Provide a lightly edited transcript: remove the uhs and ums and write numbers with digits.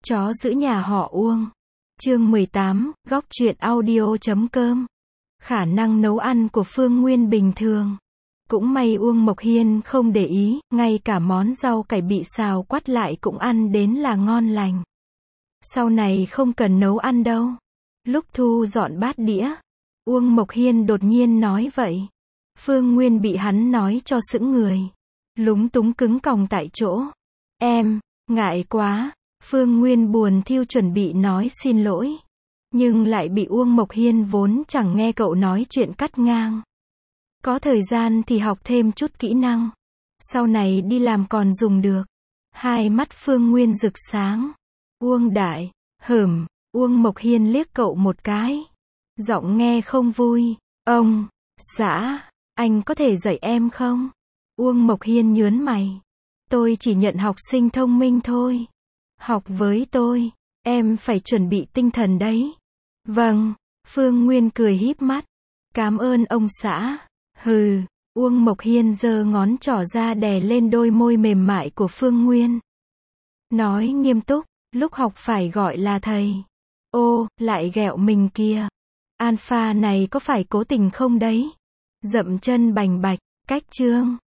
Chó giữ nhà họ Uông. Chương 18, góc truyện audio.com. Khả năng nấu ăn của Phương Nguyên bình thường. Cũng may Uông Mộc Hiên không để ý, ngay cả món rau cải bị xào quắt lại cũng ăn đến là ngon lành. Sau này không cần nấu ăn đâu. Lúc thu dọn bát đĩa, Uông Mộc Hiên đột nhiên nói vậy. Phương Nguyên bị hắn nói cho sững người. Lúng túng cứng còng tại chỗ. Em, ngại quá. Phương Nguyên buồn thiu chuẩn bị nói xin lỗi. Nhưng lại bị Uông Mộc Hiên vốn chẳng nghe cậu nói chuyện cắt ngang. Có thời gian thì học thêm chút kỹ năng. Sau này đi làm còn dùng được. Hai mắt Phương Nguyên rực sáng. Uông đại, Uông Mộc Hiên liếc cậu một cái. Giọng nghe không vui. Ông, xã, anh có thể dạy em không? Uông Mộc Hiên nhớn mày. Tôi chỉ nhận học sinh thông minh thôi. Học với tôi, em phải chuẩn bị tinh thần đấy. Vâng, Phương Nguyên cười híp mắt. Cảm ơn ông xã. Hừ, Uông Mộc Hiên giơ ngón trỏ ra đè lên đôi môi mềm mại của Phương Nguyên. Nói nghiêm túc, lúc học phải gọi là thầy. Ô, lại ghẹo mình kìa. Alpha này có phải cố tình không đấy? Dậm chân bành bạch, cách chương.